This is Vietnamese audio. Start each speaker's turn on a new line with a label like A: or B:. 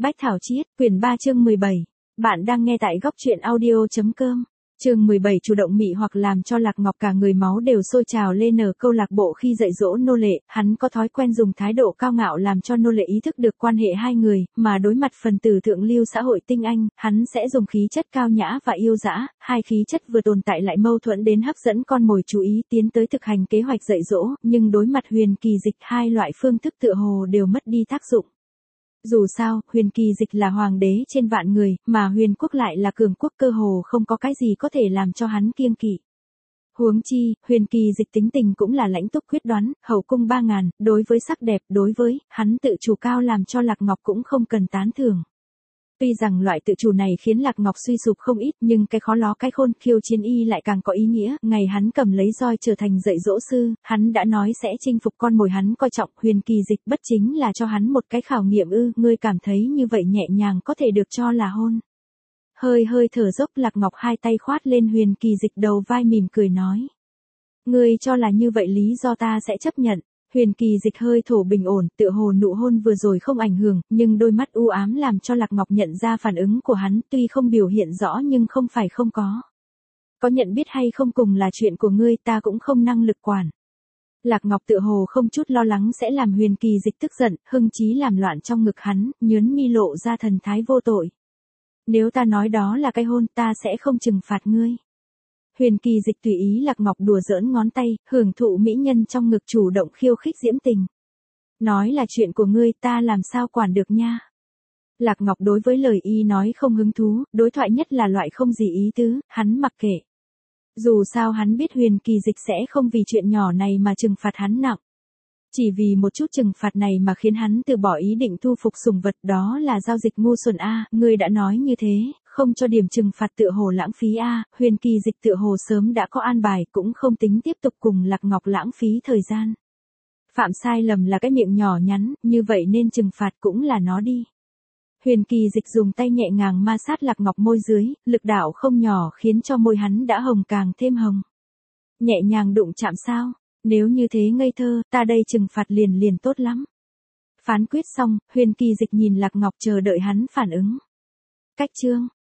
A: Bách Thảo Chiết, quyển 3 chương 17. Bạn đang nghe tại góc truyện audio.com. Chương 17 chủ động mị hoặc làm cho Lạc Ngọc cả người máu đều sôi trào lên ở câu lạc bộ khi dạy dỗ nô lệ, hắn có thói quen dùng thái độ cao ngạo làm cho nô lệ ý thức được quan hệ hai người, mà đối mặt phần tử thượng lưu xã hội tinh anh, hắn sẽ dùng khí chất cao nhã và yêu dã, hai khí chất vừa tồn tại lại mâu thuẫn đến hấp dẫn con mồi chú ý tiến tới thực hành kế hoạch dạy dỗ, nhưng đối mặt Huyền Kỳ Dịch hai loại phương thức tựa hồ đều mất đi tác dụng. Dù sao, Huyền Kỳ Dịch là hoàng đế trên vạn người, mà Huyền Quốc lại là cường quốc cơ hồ không có cái gì có thể làm cho hắn kiêng kỵ. Huống chi, Huyền Kỳ Dịch tính tình cũng là lãnh túc quyết đoán, hậu cung 3000, đối với sắc đẹp, đối với, hắn tự chủ cao làm cho Lạc Ngọc cũng không cần tán thưởng. Tuy rằng loại tự chủ này khiến Lạc Ngọc suy sụp không ít, nhưng cái khó ló cái khôn khiêu chiến y lại càng có ý nghĩa. Ngày hắn cầm lấy roi trở thành dạy dỗ sư, hắn đã nói sẽ chinh phục con mồi hắn coi trọng. Huyền Kỳ Dịch bất chính là cho hắn một cái khảo nghiệm ư? Ngươi cảm thấy như vậy nhẹ nhàng có thể được cho là hôn? Hơi thở dốc, Lạc Ngọc hai tay khoát lên Huyền Kỳ Dịch đầu vai mỉm cười nói. Ngươi cho là như vậy lý do ta sẽ chấp nhận. Huyền Kỳ Dịch hơi thổ bình ổn, tựa hồ nụ hôn vừa rồi không ảnh hưởng, nhưng đôi mắt u ám làm cho Lạc Ngọc nhận ra phản ứng của hắn, tuy không biểu hiện rõ nhưng không phải không có. Có nhận biết hay không cùng là chuyện của ngươi, ta cũng không năng lực quản. Lạc Ngọc tựa hồ không chút lo lắng sẽ làm Huyền Kỳ Dịch tức giận, hưng chí làm loạn trong ngực hắn, nhớn mi lộ ra thần thái vô tội. Nếu ta nói đó là cái hôn, ta sẽ không trừng phạt ngươi. Huyền Kỳ Dịch tùy ý Lạc Ngọc đùa giỡn ngón tay, hưởng thụ mỹ nhân trong ngực chủ động khiêu khích diễm tình. Nói là chuyện của ngươi, ta làm sao quản được nha. Lạc Ngọc đối với lời y nói không hứng thú, đối thoại nhất là loại không gì ý tứ, hắn mặc kệ. Dù sao hắn biết Huyền Kỳ Dịch sẽ không vì chuyện nhỏ này mà trừng phạt hắn nặng. Chỉ vì một chút trừng phạt này mà khiến hắn từ bỏ ý định thu phục sủng vật, đó là giao dịch ngu xuẩn a, ngươi đã nói như thế, không cho điểm trừng phạt tựa hồ lãng phí a. Huyền Kỳ Dịch tựa hồ sớm đã có an bài, cũng không tính tiếp tục cùng Lạc Ngọc lãng phí thời gian. Phạm sai lầm là cái miệng nhỏ nhắn, như vậy nên trừng phạt cũng là nó đi. Huyền Kỳ Dịch dùng tay nhẹ nhàng ma sát Lạc Ngọc môi dưới, lực đạo không nhỏ khiến cho môi hắn đã hồng càng thêm hồng. Nhẹ nhàng đụng chạm sao? Nếu như thế ngây thơ, ta đây trừng phạt liền tốt lắm. Phán quyết xong, Huyền Kỳ Dịch nhìn Lạc Ngọc chờ đợi hắn phản ứng. Cách chương